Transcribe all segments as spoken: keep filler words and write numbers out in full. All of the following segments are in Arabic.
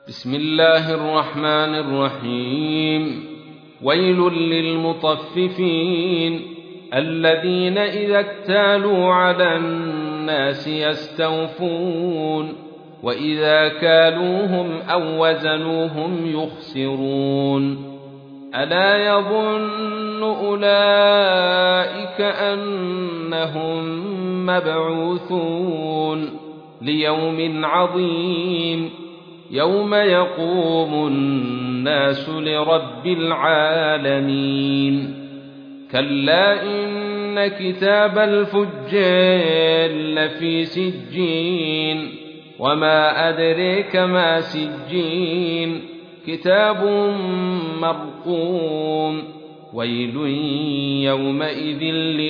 بسم الله الرحمن الرحيم. ويل للمطففين الذين إذا اكتالوا على الناس يستوفون وإذا كالوهم أو وزنوهم يخسرون. ألا يظن أولئك أنهم مبعوثون ليوم عظيم يوم يقوم الناس لرب العالمين. كلا إن كتاب الفجار لفي سجين وما أدريك ما سجين كتاب مرقوم. ويل يومئذ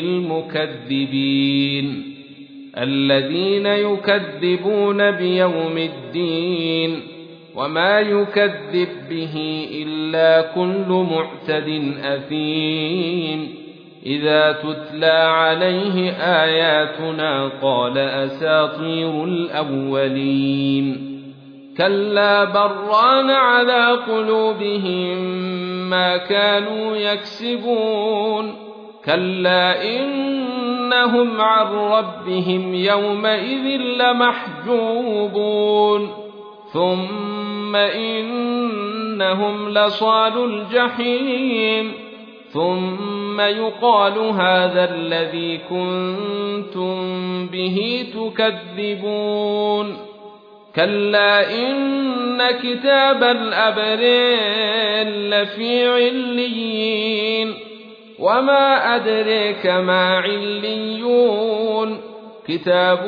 للمكذبين الذين يكذبون بيوم الدين وما يكذب به إلا كل معتد أثيم. إذا تتلى عليه آياتنا قال أساطير الأولين. كلا بران على قلوبهم ما كانوا يكسبون. كلا إنهم عن ربهم يومئذ لمحجوبون. ثم إنهم لصالو الجحيم. ثم يقال هذا الذي كنتم به تكذبون. كلا إن كتاب الأبرار لفي عليين وما أدريك ما عليون كتاب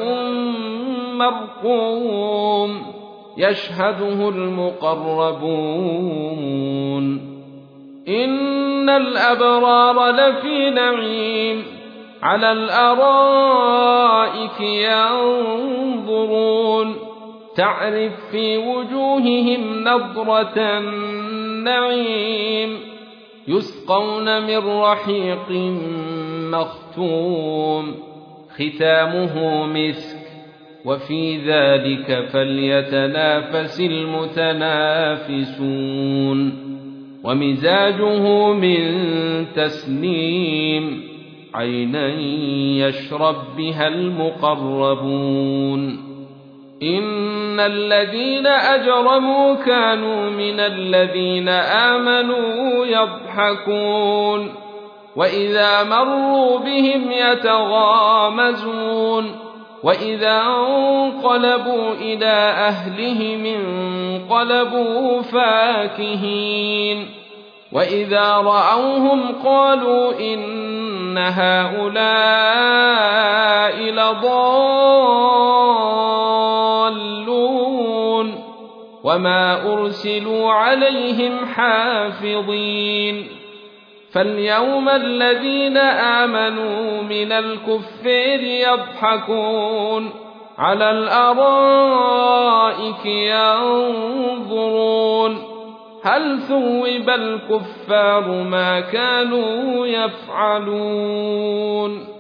مرقوم يشهده المقربون. إن الأبرار لفي نعيم على الأرائك ينظرون تعرف في وجوههم نضرة النعيم يسقون من رحيق مختوم ختامه مسك وفي ذلك فليتنافس المتنافسون. ومزاجه من تسنيم عينا يشرب بها المقربون. إن الذين أجرموا كانوا من الذين آمنوا يضحكون وإذا مروا بهم يتغامزون وإذا انقلبوا إلى أهلهم انقلبوا فاكهين وإذا رأوهم قالوا إن هؤلاء لضالون وما أرسلوا عليهم حافظين. فاليوم الذين آمنوا من الكفار يضحكون على الأرائك ينظرون هل ثوب الكفار ما كانوا يفعلون.